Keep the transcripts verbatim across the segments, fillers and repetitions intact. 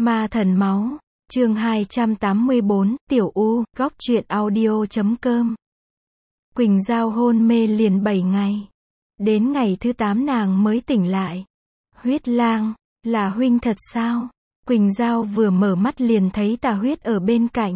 Ma thần máu, chương hai trăm tám mươi bốn, Tiểu U, góc truyện audio chấm com. Quỳnh Giao hôn mê liền bảy ngày. Đến ngày thứ tám nàng mới tỉnh lại. Huyết lang, là huynh thật sao? Quỳnh Giao vừa mở mắt liền thấy Tà Huyết ở bên cạnh.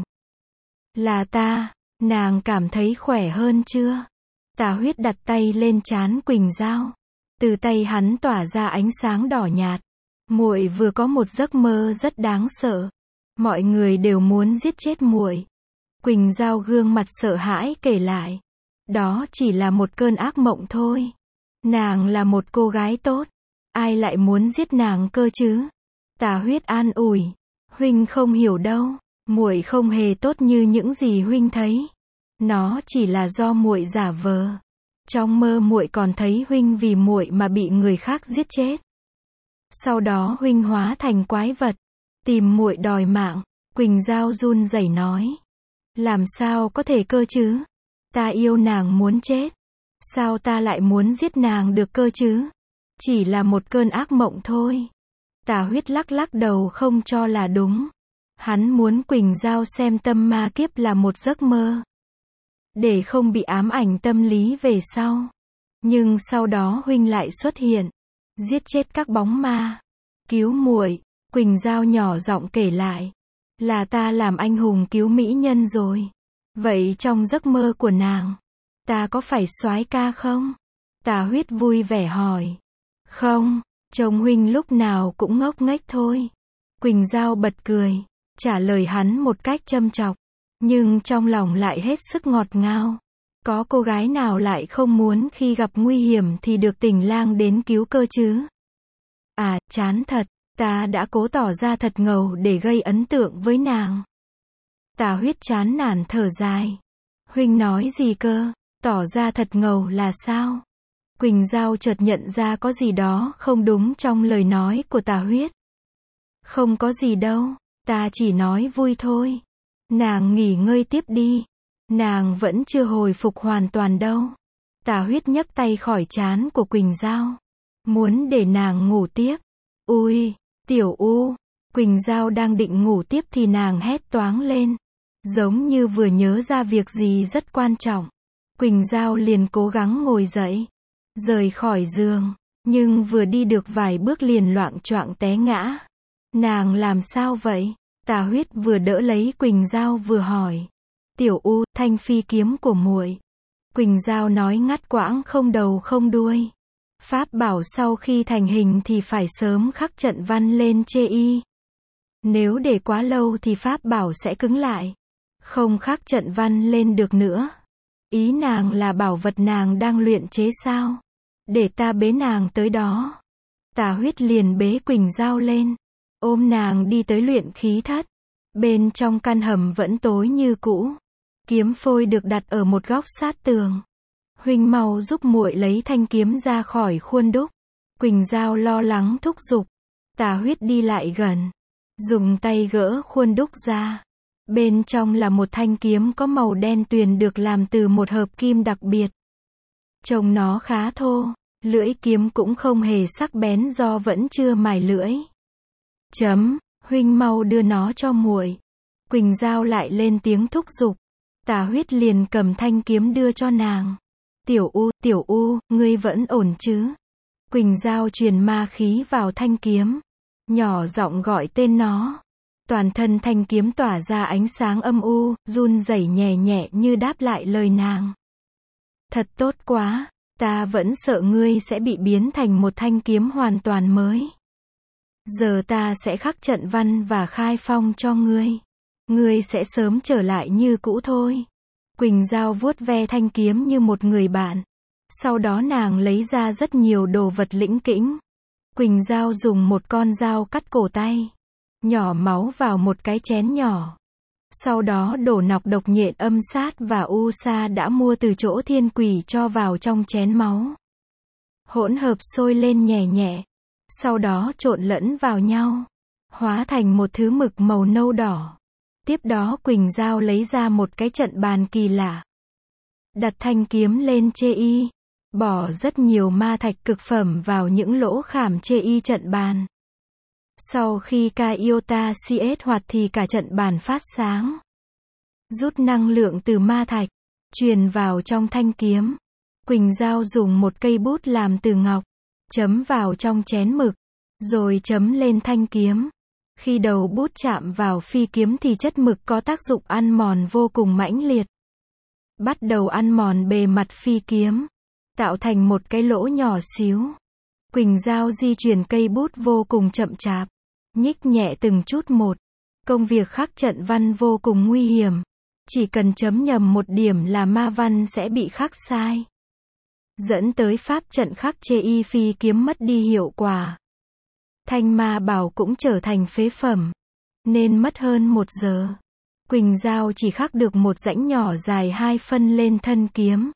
Là ta, nàng cảm thấy khỏe hơn chưa? Tà Huyết đặt tay lên trán Quỳnh Giao. Từ tay hắn tỏa ra ánh sáng đỏ nhạt. Muội vừa có một giấc mơ rất đáng sợ. Mọi người đều muốn giết chết muội. Quỳnh Giao gương mặt sợ hãi kể lại. Đó chỉ là một cơn ác mộng thôi. Nàng là một cô gái tốt. Ai lại muốn giết nàng cơ chứ? Tà Huyết an ủi. Huynh không hiểu đâu. Muội không hề tốt như những gì huynh thấy. Nó chỉ là do muội giả vờ. Trong mơ muội còn thấy huynh vì muội mà bị người khác giết chết. Sau đó huynh hóa thành quái vật, tìm muội đòi mạng. Quỳnh Giao run rẩy nói. Làm sao có thể cơ chứ? Ta yêu nàng muốn chết. Sao ta lại muốn giết nàng được cơ chứ? Chỉ là một cơn ác mộng thôi. Tà Huyết lắc lắc đầu không cho là đúng. Hắn muốn Quỳnh Giao xem tâm ma kiếp là một giấc mơ. Để không bị ám ảnh tâm lý về sau. Nhưng sau đó huynh lại xuất hiện. Giết chết các bóng ma. Cứu muội. Quỳnh Giao nhỏ giọng kể lại. Là ta làm anh hùng cứu mỹ nhân rồi. Vậy trong giấc mơ của nàng, ta có phải soái ca không? Tà Huyết vui vẻ hỏi. Không, chồng huynh lúc nào cũng ngốc nghếch thôi. Quỳnh Giao bật cười, trả lời hắn một cách châm chọc. Nhưng trong lòng lại hết sức ngọt ngào. Có cô gái nào lại không muốn khi gặp nguy hiểm thì được tình lang đến cứu cơ chứ? À, chán thật, ta đã cố tỏ ra thật ngầu để gây ấn tượng với nàng. Tà Huyết chán nản thở dài. Huynh nói gì cơ? Tỏ ra thật ngầu là sao? Quỳnh Giao chợt nhận ra có gì đó không đúng trong lời nói của Tà Huyết. Không có gì đâu, ta chỉ nói vui thôi. Nàng nghỉ ngơi tiếp đi. Nàng vẫn chưa hồi phục hoàn toàn đâu. Tà Huyết nhấc tay khỏi trán của Quỳnh Giao. Muốn để nàng ngủ tiếp. Ui, Tiểu U. Quỳnh Giao đang định ngủ tiếp thì nàng hét toáng lên. Giống như vừa nhớ ra việc gì rất quan trọng. Quỳnh Giao liền cố gắng ngồi dậy. Rời khỏi giường. Nhưng vừa đi được vài bước liền loạng choạng té ngã. Nàng làm sao vậy? Tà Huyết vừa đỡ lấy Quỳnh Giao vừa hỏi. Tiểu U, thanh phi kiếm của muội. Quỳnh Giao nói ngắt quãng không đầu không đuôi. Pháp bảo sau khi thành hình thì phải sớm khắc trận văn lên chê y. Nếu để quá lâu thì pháp bảo sẽ cứng lại. Không khắc trận văn lên được nữa. Ý nàng là bảo vật nàng đang luyện chế sao? Để ta bế nàng tới đó. Tà Huyết liền bế Quỳnh Giao lên. Ôm nàng đi tới luyện khí thất. Bên trong căn hầm vẫn tối như cũ. Kiếm phôi được đặt ở một góc sát tường. Huynh mau giúp muội lấy thanh kiếm ra khỏi khuôn đúc. Quỳnh Giao lo lắng thúc giục. Tà Huyết đi lại gần. Dùng tay gỡ khuôn đúc ra. Bên trong là một thanh kiếm có màu đen tuyền được làm từ một hợp kim đặc biệt. Trông nó khá thô. Lưỡi kiếm cũng không hề sắc bén do vẫn chưa mài lưỡi. Chấm, huynh mau đưa nó cho muội. Quỳnh Giao lại lên tiếng thúc giục. Tà Huyết liền cầm thanh kiếm đưa cho nàng. Tiểu U, Tiểu U, ngươi vẫn ổn chứ? Quỳnh Giao truyền ma khí vào thanh kiếm. Nhỏ giọng gọi tên nó. Toàn thân thanh kiếm tỏa ra ánh sáng âm u, run rẩy nhẹ nhẹ như đáp lại lời nàng. Thật tốt quá, ta vẫn sợ ngươi sẽ bị biến thành một thanh kiếm hoàn toàn mới. Giờ ta sẽ khắc trận văn và khai phong cho ngươi. Ngươi sẽ sớm trở lại như cũ thôi. Quỳnh Giao vuốt ve thanh kiếm như một người bạn. Sau đó nàng lấy ra rất nhiều đồ vật lĩnh kĩnh. Quỳnh Giao dùng một con dao cắt cổ tay. Nhỏ máu vào một cái chén nhỏ. Sau đó đổ nọc độc nhện âm sát và u sa đã mua từ chỗ thiên quỷ cho vào trong chén máu. Hỗn hợp sôi lên nhẹ nhẹ. Sau đó trộn lẫn vào nhau. Hóa thành một thứ mực màu nâu đỏ. Tiếp đó Quỳnh Giao lấy ra một cái trận bàn kỳ lạ. Đặt thanh kiếm lên chê y. Bỏ rất nhiều ma thạch cực phẩm vào những lỗ khảm chê y trận bàn. Sau khi ca iota cs hoạt thì cả trận bàn phát sáng. Rút năng lượng từ ma thạch, truyền vào trong thanh kiếm. Quỳnh Giao dùng một cây bút làm từ ngọc, chấm vào trong chén mực, rồi chấm lên thanh kiếm. Khi đầu bút chạm vào phi kiếm thì chất mực có tác dụng ăn mòn vô cùng mãnh liệt. Bắt đầu ăn mòn bề mặt phi kiếm, tạo thành một cái lỗ nhỏ xíu. Quỳnh Giao di chuyển cây bút vô cùng chậm chạp, nhích nhẹ từng chút một. Công việc khắc trận văn vô cùng nguy hiểm. Chỉ cần chấm nhầm một điểm là ma văn sẽ bị khắc sai, dẫn tới pháp trận khắc chê y phi kiếm mất đi hiệu quả. Thanh ma bảo cũng trở thành phế phẩm, nên mất hơn một giờ. Quỳnh Giao chỉ khắc được một rãnh nhỏ dài hai phân lên thân kiếm.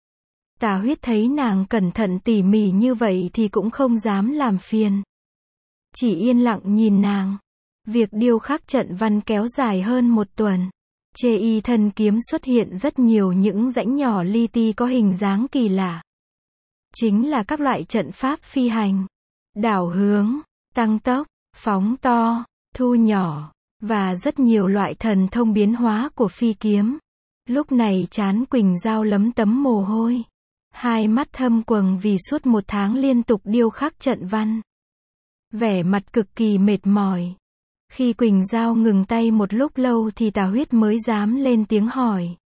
Tà Huyết thấy nàng cẩn thận tỉ mỉ như vậy thì cũng không dám làm phiền, chỉ yên lặng nhìn nàng. Việc điêu khắc trận văn kéo dài hơn một tuần. Chê y thân kiếm xuất hiện rất nhiều những rãnh nhỏ li ti có hình dáng kỳ lạ. Chính là các loại trận pháp phi hành, đảo hướng, tăng tốc, phóng to, thu nhỏ, và rất nhiều loại thần thông biến hóa của phi kiếm. Lúc này trán Quỳnh Giao lấm tấm mồ hôi, hai mắt thâm quầng vì suốt một tháng liên tục điêu khắc trận văn. Vẻ mặt cực kỳ mệt mỏi. Khi Quỳnh Giao ngừng tay một lúc lâu thì Tà Huyết mới dám lên tiếng hỏi.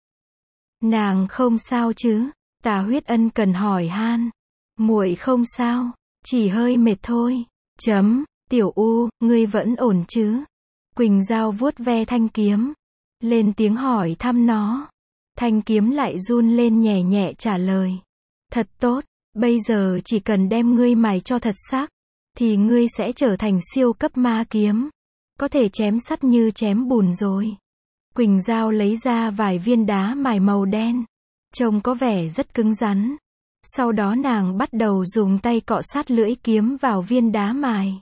Nàng không sao chứ? Tà Huyết ân cần hỏi han. Muội không sao, chỉ hơi mệt thôi. Chấm, Tiểu U, ngươi vẫn ổn chứ? Quỳnh Giao vuốt ve thanh kiếm, lên tiếng hỏi thăm nó. Thanh kiếm lại run lên nhẹ nhẹ trả lời. Thật tốt, bây giờ chỉ cần đem ngươi mài cho thật sắc, thì ngươi sẽ trở thành siêu cấp ma kiếm. Có thể chém sắt như chém bùn rồi. Quỳnh Giao lấy ra vài viên đá mài màu đen, trông có vẻ rất cứng rắn. Sau đó nàng bắt đầu dùng tay cọ sát lưỡi kiếm vào viên đá mài.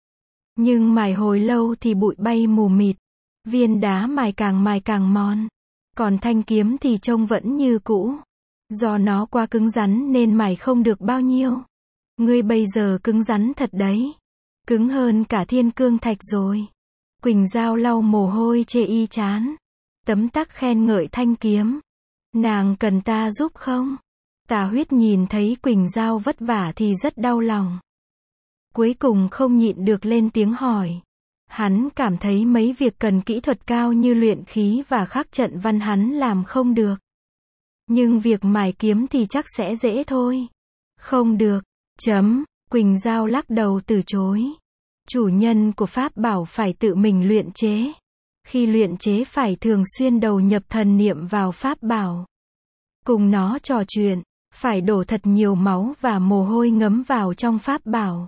Nhưng mài hồi lâu thì bụi bay mù mịt. Viên đá mài càng mài càng mòn. Còn thanh kiếm thì trông vẫn như cũ. Do nó quá cứng rắn nên mài không được bao nhiêu. Ngươi bây giờ cứng rắn thật đấy. Cứng hơn cả thiên cương thạch rồi. Quỳnh Giao lau mồ hôi chê y chán, tấm tắc khen ngợi thanh kiếm. Nàng cần ta giúp không? Tà Huyết nhìn thấy Quỳnh Giao vất vả thì rất đau lòng. Cuối cùng không nhịn được lên tiếng hỏi. Hắn cảm thấy mấy việc cần kỹ thuật cao như luyện khí và khắc trận văn hắn làm không được. Nhưng việc mài kiếm thì chắc sẽ dễ thôi. Không được. Chấm. Quỳnh Giao lắc đầu từ chối. Chủ nhân của pháp bảo phải tự mình luyện chế. Khi luyện chế phải thường xuyên đầu nhập thần niệm vào pháp bảo. Cùng nó trò chuyện, phải đổ thật nhiều máu và mồ hôi ngấm vào trong pháp bảo.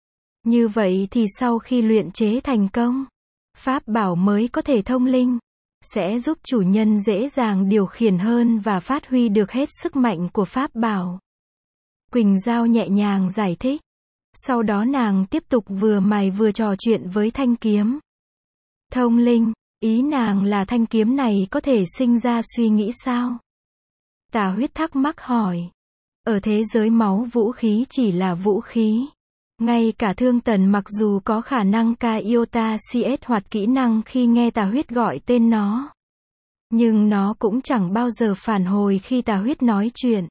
Như vậy thì sau khi luyện chế thành công, pháp bảo mới có thể thông linh, sẽ giúp chủ nhân dễ dàng điều khiển hơn và phát huy được hết sức mạnh của pháp bảo. Quỳnh Giao nhẹ nhàng giải thích. Sau đó nàng tiếp tục vừa mài vừa trò chuyện với thanh kiếm. Thông linh, ý nàng là thanh kiếm này có thể sinh ra suy nghĩ sao? Tà Huyết thắc mắc hỏi. Ở thế giới máu vũ khí chỉ là vũ khí. Ngay cả Thương Tần mặc dù có khả năng ca iota cs hoạt kỹ năng khi nghe Tà Huyết gọi tên nó. Nhưng nó cũng chẳng bao giờ phản hồi khi Tà Huyết nói chuyện.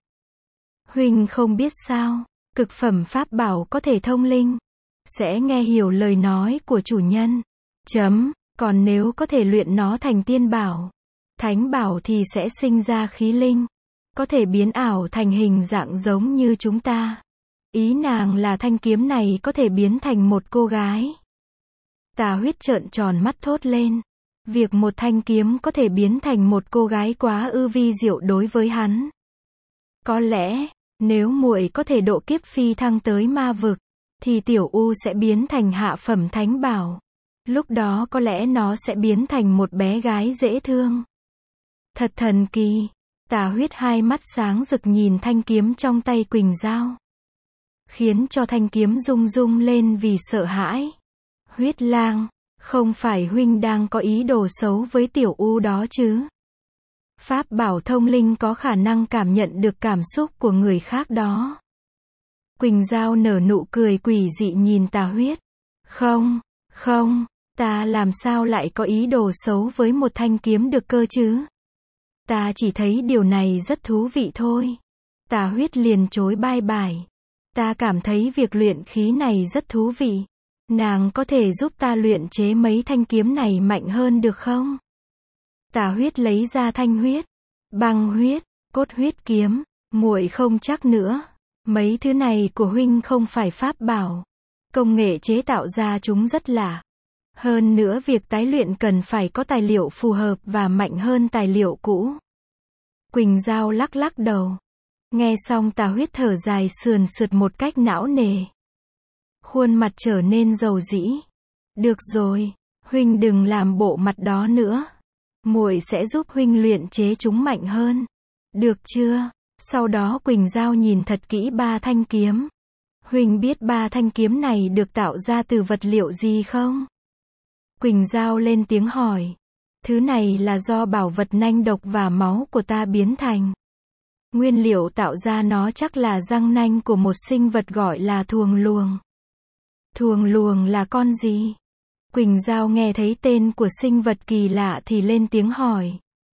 Huynh không biết sao? Cực phẩm pháp bảo có thể thông linh, sẽ nghe hiểu lời nói của chủ nhân. Chấm, còn nếu có thể luyện nó thành tiên bảo, thánh bảo thì sẽ sinh ra khí linh, có thể biến ảo thành hình dạng giống như chúng ta. Ý nàng là thanh kiếm này có thể biến thành một cô gái. Tà Huyết trợn tròn mắt thốt lên. Việc một thanh kiếm có thể biến thành một cô gái quá ư vi diệu đối với hắn. Có lẽ, nếu muội có thể độ kiếp phi thăng tới ma vực, thì Tiểu U sẽ biến thành hạ phẩm thánh bảo. Lúc đó có lẽ nó sẽ biến thành một bé gái dễ thương. Thật thần kỳ. Tà Huyết hai mắt sáng rực nhìn thanh kiếm trong tay Quỳnh Giao, khiến cho thanh kiếm rung rung lên vì sợ hãi. Huyết Lang, không phải huynh đang có ý đồ xấu với Tiểu U đó chứ? Pháp bảo thông linh có khả năng cảm nhận được cảm xúc của người khác đó. Quỳnh Giao nở nụ cười quỷ dị nhìn Tà Huyết. Không, Không, ta làm sao lại có ý đồ xấu với một thanh kiếm được cơ chứ? Ta chỉ thấy điều này rất thú vị thôi. Tà Huyết liền chối bai bài. Ta cảm thấy việc luyện khí này rất thú vị. Nàng có thể giúp ta luyện chế mấy thanh kiếm này mạnh hơn được không? Tà Huyết lấy ra thanh huyết, băng huyết, cốt huyết kiếm. Muội không chắc nữa. Mấy thứ này của huynh không phải pháp bảo. Công nghệ chế tạo ra chúng rất lạ. Hơn nữa việc tái luyện cần phải có tài liệu phù hợp và mạnh hơn tài liệu cũ. Quỳnh Giao lắc lắc đầu. Nghe xong Tà Huyết thở dài sườn sượt một cách não nề. Khuôn mặt trở nên rầu rĩ. Được rồi, huynh đừng làm bộ mặt đó nữa. Muội sẽ giúp huynh luyện chế chúng mạnh hơn. Được chưa? Sau đó Quỳnh Giao nhìn thật kỹ ba thanh kiếm. Huynh biết ba thanh kiếm này được tạo ra từ vật liệu gì không? Quỳnh Giao lên tiếng hỏi. Thứ này là do bảo vật nanh độc và máu của ta biến thành. Nguyên liệu tạo ra nó chắc là răng nanh của một sinh vật gọi là thuồng luồng. Thuồng luồng là con gì? Quỳnh Giao nghe thấy tên của sinh vật kỳ lạ thì lên tiếng hỏi.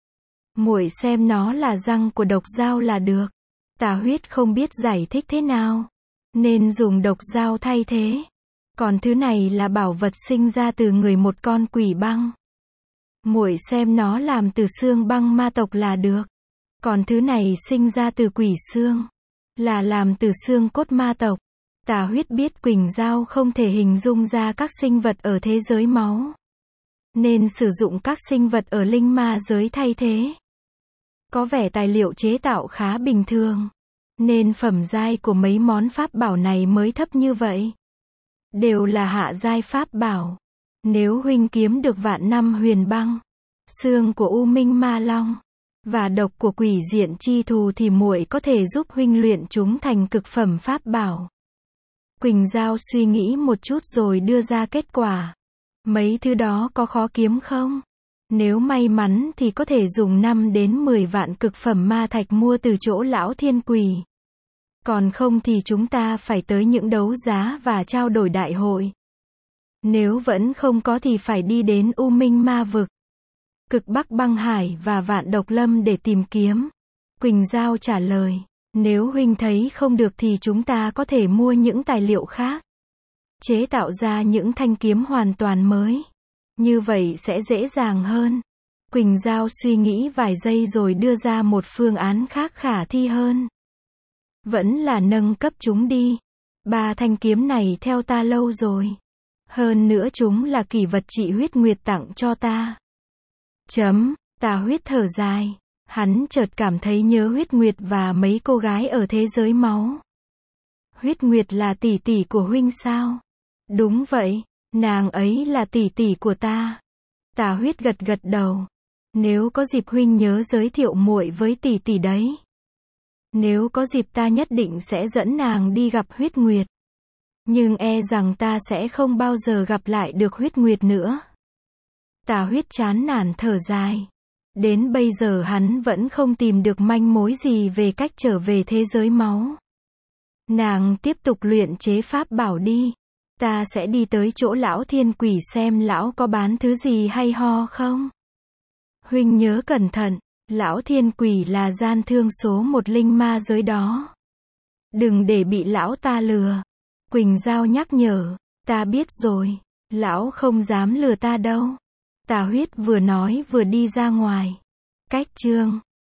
Muội xem nó là răng của độc dao là được. Tà Huyết không biết giải thích thế nào, nên dùng độc dao thay thế. Còn thứ này là bảo vật sinh ra từ người một con quỷ băng. Muội xem nó làm từ xương băng ma tộc là được. Còn thứ này sinh ra từ quỷ xương, là làm từ xương cốt ma tộc. Tà Huyết biết Quỳnh Giao không thể hình dung ra các sinh vật ở thế giới máu, nên sử dụng các sinh vật ở linh ma giới thay thế. Có vẻ tài liệu chế tạo khá bình thường, nên phẩm giai của mấy món pháp bảo này mới thấp như vậy. Đều là hạ giai pháp bảo. Nếu huynh kiếm được vạn năm huyền băng, xương của U Minh Ma Long và độc của quỷ diện chi thù thì muội có thể giúp huynh luyện chúng thành cực phẩm pháp bảo. Quỳnh Giao suy nghĩ một chút rồi đưa ra kết quả. Mấy thứ đó có khó kiếm không? Nếu may mắn thì có thể dùng năm đến mười vạn cực phẩm ma thạch mua từ chỗ lão thiên quỷ. Còn không thì chúng ta phải tới những đấu giá và trao đổi đại hội. Nếu vẫn không có thì phải đi đến U Minh Ma Vực, Cực Bắc Băng Hải và Vạn Độc Lâm để tìm kiếm. Quỳnh Giao trả lời. Nếu huynh thấy không được thì chúng ta có thể mua những tài liệu khác, chế tạo ra những thanh kiếm hoàn toàn mới. Như vậy sẽ dễ dàng hơn. Quỳnh Giao suy nghĩ vài giây rồi đưa ra một phương án khác khả thi hơn. Vẫn là nâng cấp chúng đi. Ba thanh kiếm này theo ta lâu rồi. Hơn nữa chúng là kỷ vật chị Huyết Nguyệt tặng cho ta. Chấm, Tà Huyết thở dài. Hắn chợt cảm thấy nhớ Huyết Nguyệt và mấy cô gái ở thế giới máu. Huyết Nguyệt là tỷ tỷ của huynh sao? Đúng vậy, nàng ấy là tỷ tỷ của ta. Tà Huyết gật gật đầu. Nếu có dịp huynh nhớ giới thiệu muội với tỷ tỷ đấy. Nếu có dịp ta nhất định sẽ dẫn nàng đi gặp Huyết Nguyệt. Nhưng e rằng ta sẽ không bao giờ gặp lại được Huyết Nguyệt nữa. Tà Huyết chán nản thở dài. Đến bây giờ hắn vẫn không tìm được manh mối gì về cách trở về thế giới máu. Nàng tiếp tục luyện chế pháp bảo đi. Ta sẽ đi tới chỗ lão thiên quỷ xem lão có bán thứ gì hay ho không. Huynh nhớ cẩn thận, lão thiên quỷ là gian thương số một linh ma giới đó. Đừng để bị lão ta lừa. Quỳnh Giao nhắc nhở. Ta biết rồi, lão không dám lừa ta đâu. Tà Huyết vừa nói vừa đi ra ngoài. Cách chương